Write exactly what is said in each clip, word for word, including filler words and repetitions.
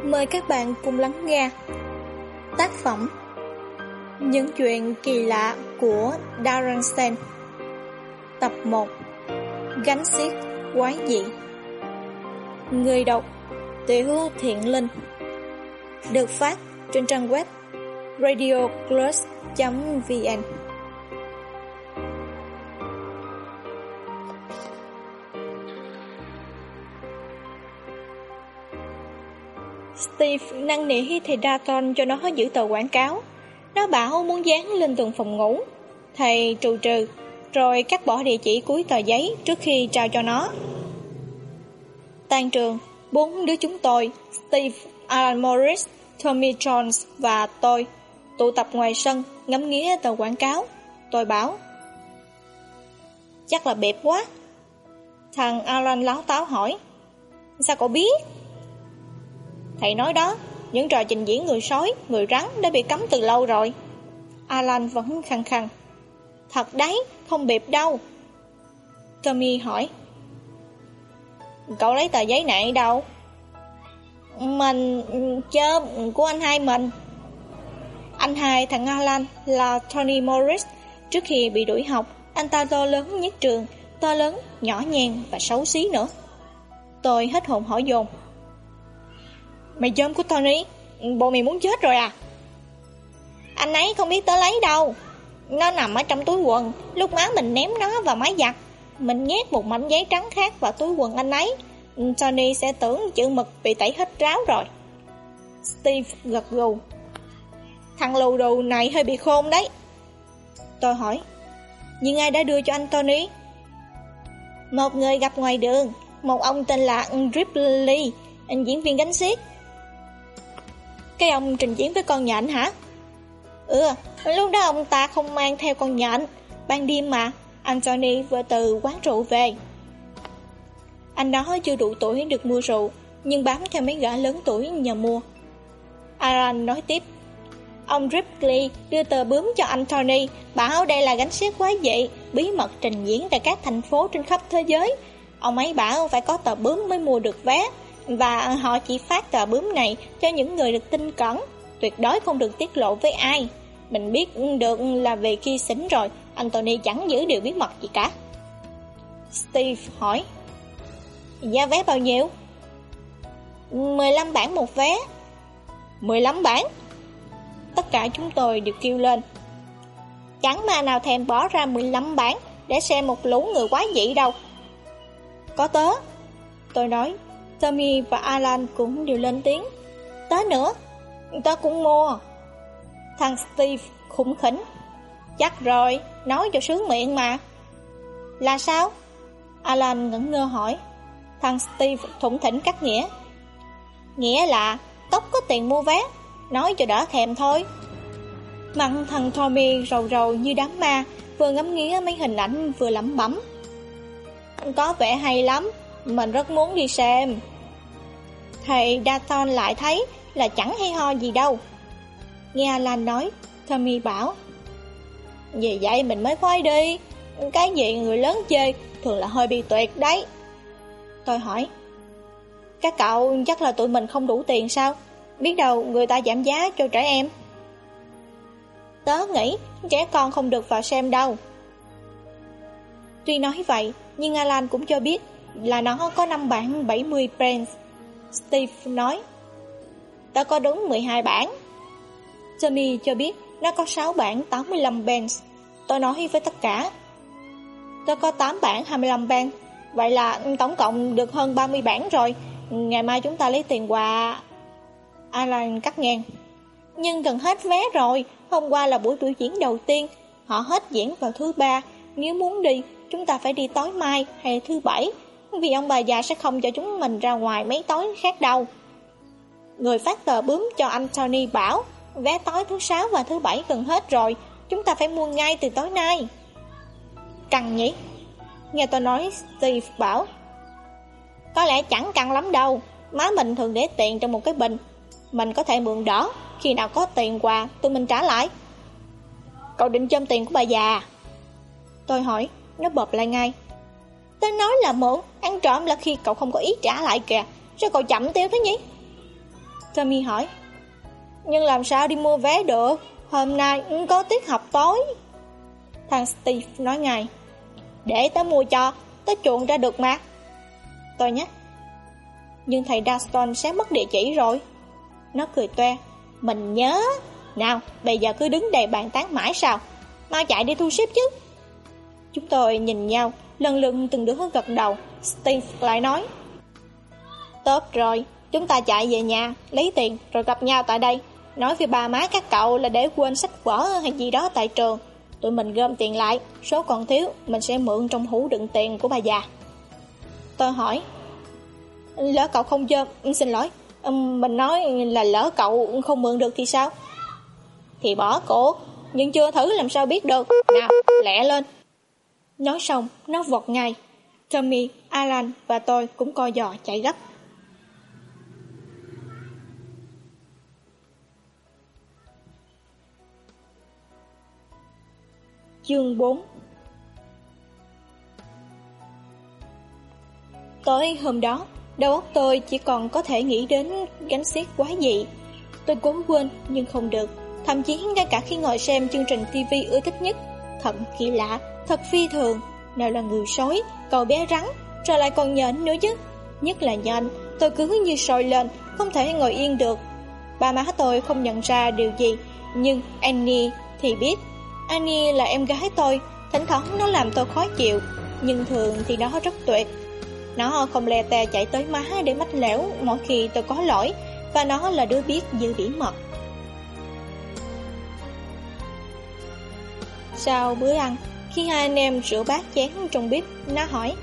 Mời các bạn cùng lắng nghe tác phẩm Những chuyện kỳ lạ của Darren Stan, tập một, Gánh xiếc quái dị. Người đọc Tiểu Thiện Linh. Được phát trên trang web radio plus chấm vn. Steve năn nỉ thầy Dalton cho nó giữ tờ quảng cáo. Nó bảo muốn dán lên tường phòng ngủ. Thầy trù trừ, rồi cắt bỏ địa chỉ cuối tờ giấy trước khi trao cho nó. Tan trường, bốn đứa chúng tôi, Steve, Alan Morris, Tommy Jones và tôi, tụ tập ngoài sân ngắm nghía tờ quảng cáo. Tôi bảo, chắc là bẹp quá. Thằng Alan láo táo hỏi, sao cậu biết? Thầy nói đó, những trò trình diễn người sói, người rắn đã bị cấm từ lâu rồi. Alan vẫn khăng khăng. Thật đấy, không bịp đâu. Tommy hỏi, cậu lấy tờ giấy này đâu? Mình chơ của anh hai mình. Anh hai thằng Alan là Tony Morris. Trước khi bị đuổi học, anh ta to lớn nhất trường, to lớn, nhỏ nhen và xấu xí nữa. Tôi hết hồn hỏi dồn, mày chôm của Tony, bộ mày muốn chết rồi à? Anh ấy không biết tớ lấy đâu. Nó nằm ở trong túi quần. Lúc má mình ném nó vào máy giặt, mình nhét một mảnh giấy trắng khác vào túi quần anh ấy. Tony sẽ tưởng chữ mực bị tẩy hết ráo rồi. Steve gật gù. Thằng lù đù này hơi bị khôn đấy. Tôi hỏi, nhưng ai đã đưa cho anh Tony? Một người gặp ngoài đường, một ông tên là Ripley, anh diễn viên gánh xiếc. Cái ông trình diễn với con nhện hả? Ừ, lúc đó ông ta không mang theo con nhện. Ban đêm mà, Anthony vừa từ quán rượu về. Anh đó chưa đủ tuổi được mua rượu, nhưng bám theo mấy gã lớn tuổi nhờ mua. Alan nói tiếp, ông Ripley đưa tờ bướm cho Anthony, bảo đây là gánh xiếc quái dị, bí mật trình diễn tại các thành phố trên khắp thế giới. Ông ấy bảo phải có tờ bướm mới mua được vé, và họ chỉ phát tờ bướm này cho những người được tin cẩn, tuyệt đối không được tiết lộ với ai. Mình biết được là về khi xỉn rồi, Anthony chẳng giữ điều bí mật gì cả. Steve hỏi, giá vé bao nhiêu? mười lăm bảng một vé. mười lăm bảng? Tất cả chúng tôi đều kêu lên. Chẳng mà nào thèm bỏ ra mười lăm bảng để xem một lũ người quái dị đâu. Có tớ, tôi nói. Tommy và Alan cũng đều lên tiếng. Tớ nữa, tớ cũng mua. Thằng Steve khủng khỉnh. Chắc rồi, nói cho sướng miệng mà. Là sao? Alan ngẩn ngơ hỏi. Thằng Steve thủng thỉnh cắt nghĩa. Nghĩa là tóc có tiền mua vé, nói cho đỡ thèm thôi. Mặt thằng Tommy rầu rầu như đám ma, vừa ngắm nghía mấy hình ảnh vừa lẩm bẩm. Có vẻ hay lắm, mình rất muốn đi xem. Thầy Dalton lại thấy là chẳng hay ho gì đâu. Nghe Alan nói, Tommy bảo, vì vậy mình mới khoái đi. Cái gì người lớn chơi thường là hơi bị tuyệt đấy. Tôi hỏi, các cậu chắc là tụi mình không đủ tiền sao? Biết đâu người ta giảm giá cho trẻ em. Tớ nghĩ trẻ con không được vào xem đâu. Tuy nói vậy, nhưng Alan cũng cho biết là nó có năm bảng bảy mươi pence. Steve nói, tớ có đúng mười hai bảng. Tommy cho biết nó có sáu bảng tám mươi lăm pence. Tôi nói với tất cả, tớ có tám bảng hai mươi lăm pence. Vậy là tổng cộng được hơn ba mươi bảng rồi. Ngày mai chúng ta lấy tiền quà. Alan cắt ngang, nhưng gần hết vé rồi. Hôm qua là buổi biểu diễn đầu tiên, họ hết diễn vào thứ ba. Nếu muốn đi, chúng ta phải đi tối mai hay thứ bảy, vì ông bà già sẽ không cho chúng mình ra ngoài mấy tối khác đâu. Người phát tờ bướm cho Anthony bảo vé tối thứ sáu và thứ bảy gần hết rồi, chúng ta phải mua ngay từ tối nay. Căng nhỉ? Nghe tôi nói, Steve bảo, có lẽ chẳng căng lắm đâu. Má mình thường để tiền trong một cái bình, mình có thể mượn đỡ. Khi nào có tiền quà tụi mình trả lại. Cậu định chôm tiền của bà già? Tôi hỏi. Nó bợp lại ngay. Tôi nói là mượn, ăn trộm là khi cậu không có ý trả lại kìa. Sao cậu chậm tiêu thế nhỉ? Tommy hỏi. Nhưng làm sao đi mua vé được? Hôm nay có tiết học tối. Thằng Steve nói ngay. Để tớ mua cho, tớ chuộng ra được mà. Tôi nhắc. Nhưng thầy Dalston sẽ mất địa chỉ rồi. Nó cười toe. Mình nhớ. Nào, bây giờ cứ đứng đây bàn tán mãi sao? Mau chạy đi thu xếp chứ. Chúng tôi nhìn nhau, lần lượt từng đứa gật đầu. Steve lại nói. Tốt rồi, chúng ta chạy về nhà, lấy tiền rồi gặp nhau tại đây. Nói với ba má các cậu là để quên sách vở hay gì đó tại trường. Tụi mình gom tiền lại, số còn thiếu mình sẽ mượn trong hũ đựng tiền của bà già. Tôi hỏi. Lỡ cậu không gom, xin lỗi, mình nói là lỡ cậu không mượn được thì sao? Thì bỏ cuộc, nhưng chưa thử làm sao biết được. Nào, lẹ lên. Nói xong, nó vọt ngay. Tommy, Alan và tôi cũng co giò chạy gấp. Chương bốn. Tối hôm đó, đầu óc tôi chỉ còn có thể nghĩ đến gánh xiếc quái dị. Tôi cố quên nhưng không được. Thậm chí ngay cả khi ngồi xem chương trình ti vi ưa thích nhất, thật kỳ lạ, thật phi thường, nào là người sói, cậu bé rắn, rồi lại còn nhện nữa chứ. Nhất là nhện, tôi cứ như sôi lên, không thể ngồi yên được. Ba má tôi không nhận ra điều gì, nhưng Annie thì biết. Annie là em gái tôi, thỉnh thoảng nó làm tôi khó chịu, nhưng thường thì nó rất tuyệt. Nó không lè tè chạy tới má để mách lẻo mỗi khi tôi có lỗi, và nó là đứa biết giữ bí mật. Sau bữa ăn, khi hai anh em rửa bát chén trong bếp, nó hỏi.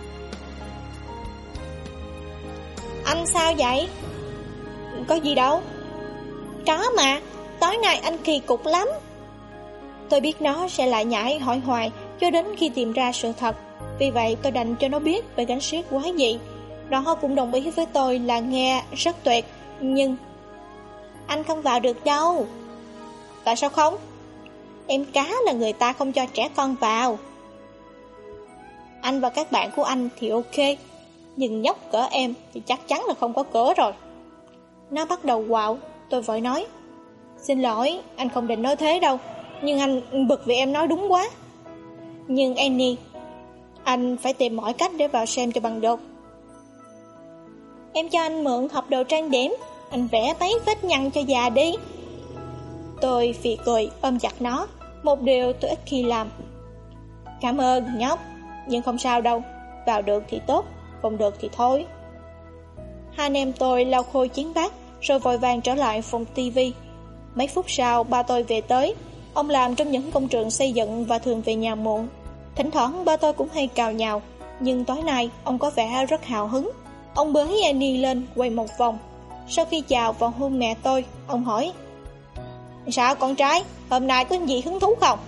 Anh sao vậy? Có gì đâu. Có mà, tối nay anh kỳ cục lắm. Tôi biết nó sẽ lại nhảy hỏi hoài cho đến khi tìm ra sự thật. Vì vậy tôi đành cho nó biết về gánh xiếc quái dị. Nó cũng đồng ý với tôi là nghe rất tuyệt. Nhưng anh không vào được đâu. Tại sao không? Em cá là người ta không cho trẻ con vào. Anh và các bạn của anh thì ok, nhưng nhóc cỡ em thì chắc chắn là không có cửa rồi. Nó bắt đầu quạo. Tôi vội nói. Xin lỗi, anh không định nói thế đâu, nhưng anh bực vì em nói đúng quá. Nhưng Annie, anh phải tìm mọi cách để vào xem cho bằng được. Em cho anh mượn hộp đồ trang điểm, anh vẽ mấy vết nhăn cho già đi. Tôi phì cười ôm chặt nó, một điều tôi ít khi làm. Cảm ơn nhóc, nhưng không sao đâu, vào được thì tốt, không được thì thôi. Hai anh em tôi lau khô chén bát, rồi vội vàng trở lại phòng tivi. Mấy phút sau ba tôi về tới. Ông làm trong những công trường xây dựng và thường về nhà muộn. Thỉnh thoảng ba tôi cũng hay cào nhào, nhưng tối nay ông có vẻ rất hào hứng. Ông bế Annie lên quay một vòng. Sau khi chào và hôn mẹ tôi, ông hỏi. Sao con trai, hôm nay có gì hứng thú không?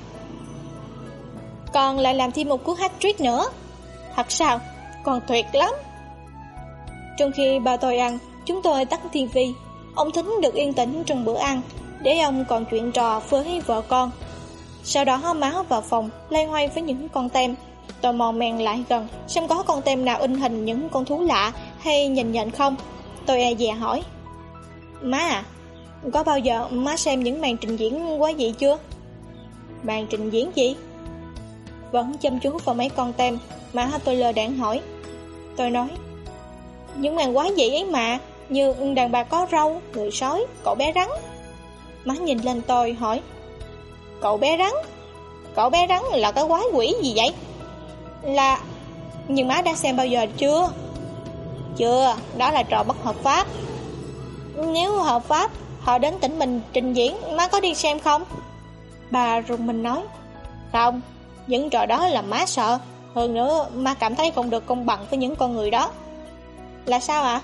Con lại làm thêm một cú hat-trick nữa. Thật sao? Con tuyệt lắm. Trong khi ba tôi ăn, chúng tôi tắt tivi. Ông Thính được yên tĩnh trong bữa ăn, để ông còn chuyện trò với vợ con. Sau đó má vào phòng loay hoay với những con tem. Tôi mò men lại gần xem có con tem nào in hình những con thú lạ hay nhìn nhận không. Tôi e dè hỏi. Má à, có bao giờ má xem những màn trình diễn quái dị chưa? Màn trình diễn gì? Vẫn chăm chú vào mấy con tem, má tôi lơ đãng hỏi. Tôi nói. Những màn quái dị ấy mà, như đàn bà có râu, người sói, cậu bé rắn. Má nhìn lên tôi hỏi. Cậu bé rắn? Cậu bé rắn là cái quái quỷ gì vậy? Là... Nhưng má đã xem bao giờ chưa? Chưa, đó là trò bất hợp pháp. Nếu hợp pháp, họ đến tỉnh mình trình diễn, má có đi xem không? Bà rùng mình nói. Không, những trò đó là má sợ. Hơn nữa, má cảm thấy không được công bằng với những con người đó. Là sao ạ?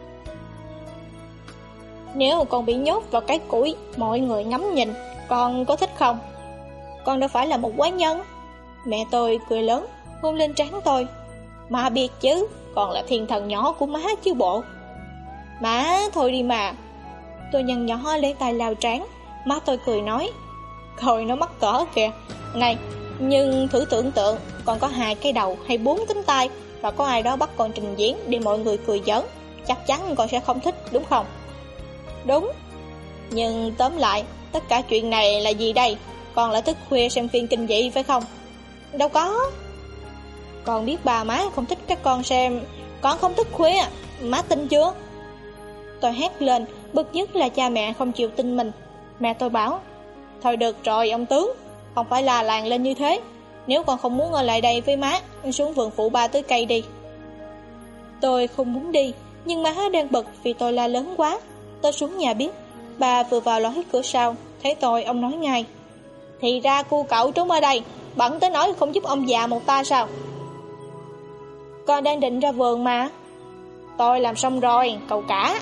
Nếu con bị nhốt vào cái củi, mọi người ngắm nhìn, con có thích không? Con đâu phải là một quái nhân. Mẹ tôi cười lớn, hôn lên trán tôi. Má biết chứ, con là thiên thần nhỏ của má chứ bộ. Má, thôi đi mà. Tôi nhăn nhỏ lấy tay lao trán. Má tôi cười nói. Coi nó mắc cỡ kìa. Này, nhưng thử tưởng tượng, con có hai cái đầu hay bốn cánh tay, và có ai đó bắt con trình diễn để mọi người cười giỡn, chắc chắn con sẽ không thích, đúng không? Đúng. Nhưng tóm lại, tất cả chuyện này là gì đây? Con lại thức khuya xem phim kinh dị phải không? Đâu có. Con biết ba má không thích các con xem. Con không thức khuya, má tin chưa? Tôi hét lên, bực nhất là cha mẹ không chịu tin mình. Mẹ tôi bảo, thôi được rồi ông tướng, không phải là làng lên như thế. Nếu con không muốn ở lại đây với má, xuống vườn phụ ba tưới cây đi. Tôi không muốn đi, nhưng má đang bực vì tôi la lớn quá. Tôi xuống nhà biết. Bà vừa vào lối cửa sau, thấy tôi ông nói ngay, thì ra cu cậu trốn ở đây, bận tới nói không giúp ông già một ta sao? Con đang định ra vườn mà. Tôi làm xong rồi, cậu cả.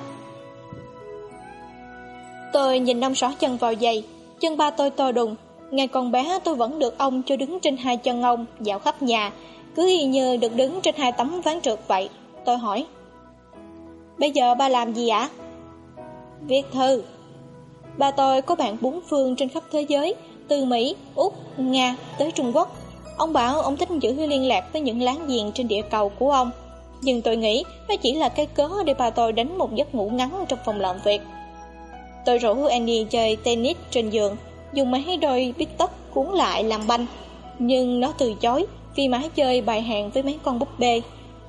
Tôi nhìn ông xỏ chân vào giày. Chân ba tôi to đùng. Ngày còn bé tôi vẫn được ông cho đứng trên hai chân ông, dạo khắp nhà, cứ y như được đứng trên hai tấm ván trượt vậy. Tôi hỏi, bây giờ ba làm gì ạ? Viết thư. Ba tôi có bạn bốn phương trên khắp thế giới, từ Mỹ, Úc, Nga tới Trung Quốc. Ông bảo ông thích giữ liên lạc với những láng giềng trên địa cầu của ông. Nhưng tôi nghĩ nó chỉ là cái cớ để ba tôi đánh một giấc ngủ ngắn trong phòng làm việc. Tôi rủ Annie chơi tennis trên giường, dùng mấy đôi bít tất cuốn lại làm banh. Nhưng nó từ chối vì má chơi bài hàng với mấy con búp bê.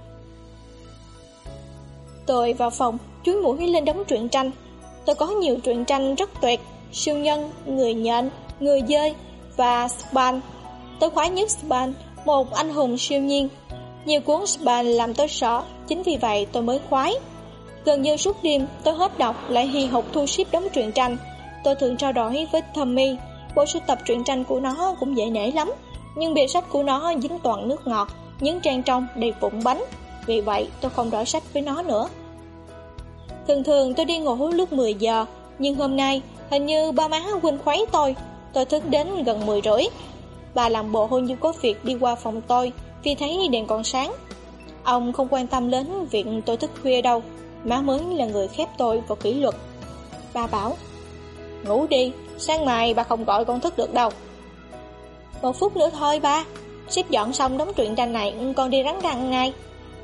Tôi vào phòng, chúi mũi lên đống truyện tranh. Tôi có nhiều truyện tranh rất tuyệt, siêu nhân, người nhện, người dơi và Span. Tôi khoái nhất Span, một anh hùng siêu nhiên. Nhiều cuốn Span làm tôi sợ, chính vì vậy tôi mới khoái. Gần như suốt đêm tôi hết đọc lại hì hục thu xếp đống truyện tranh. Tôi thường trao đổi với Tommy, bộ sưu tập truyện tranh của nó cũng dễ nể lắm, nhưng bìa sách của nó dính toàn nước ngọt, những trang trong đầy vụn bánh. Vì vậy tôi không đổi sách với nó nữa. Thường thường tôi đi ngủ lúc mười giờ, nhưng hôm nay hình như ba má quên khuấy tôi. Tôi thức đến gần mười rưỡi. Bà làm bộ như có việc đi qua phòng tôi vì thấy đèn còn sáng. Ông không quan tâm đến việc tôi thức khuya đâu. Má mới là người khép tôi vào kỷ luật. Bà bảo, ngủ đi, sáng mai bà không gọi con thức được đâu. Một phút nữa thôi ba, xếp dọn xong đống truyện tranh này con đi rắn răng ngay.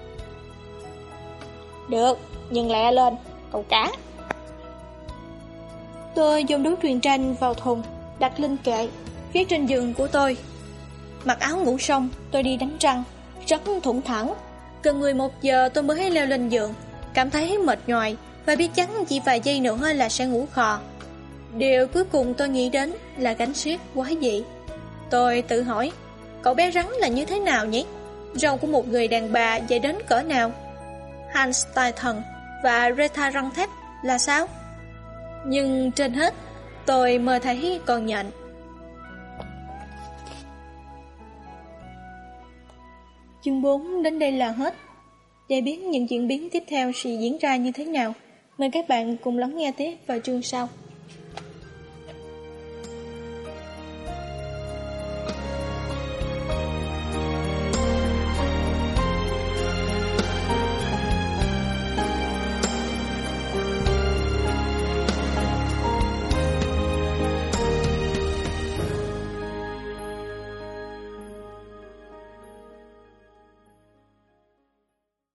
Được, nhưng lẹ lên, cậu cả. Tôi dồn đống truyện tranh vào thùng, đặt lên kệ phía trên giường của tôi. Mặc áo ngủ xong, tôi đi đánh răng, rất thủng thẳng. Gần mười một giờ tôi mới leo lên giường, cảm thấy mệt nhoài và biết chắn chỉ vài giây nữa là sẽ ngủ khò. Điều cuối cùng tôi nghĩ đến là gánh xiếc quái dị. Tôi tự hỏi, cậu bé rắn là như thế nào nhỉ? Râu của một người đàn bà dài đến cỡ nào? Hans Titan và Reta răng thép là sao? Nhưng trên hết, tôi mơ thấy con nhện. Chương bốn đến đây là hết. Để biết những diễn biến tiếp theo sẽ diễn ra như thế nào, mời các bạn cùng lắng nghe tiếp vào chương sau.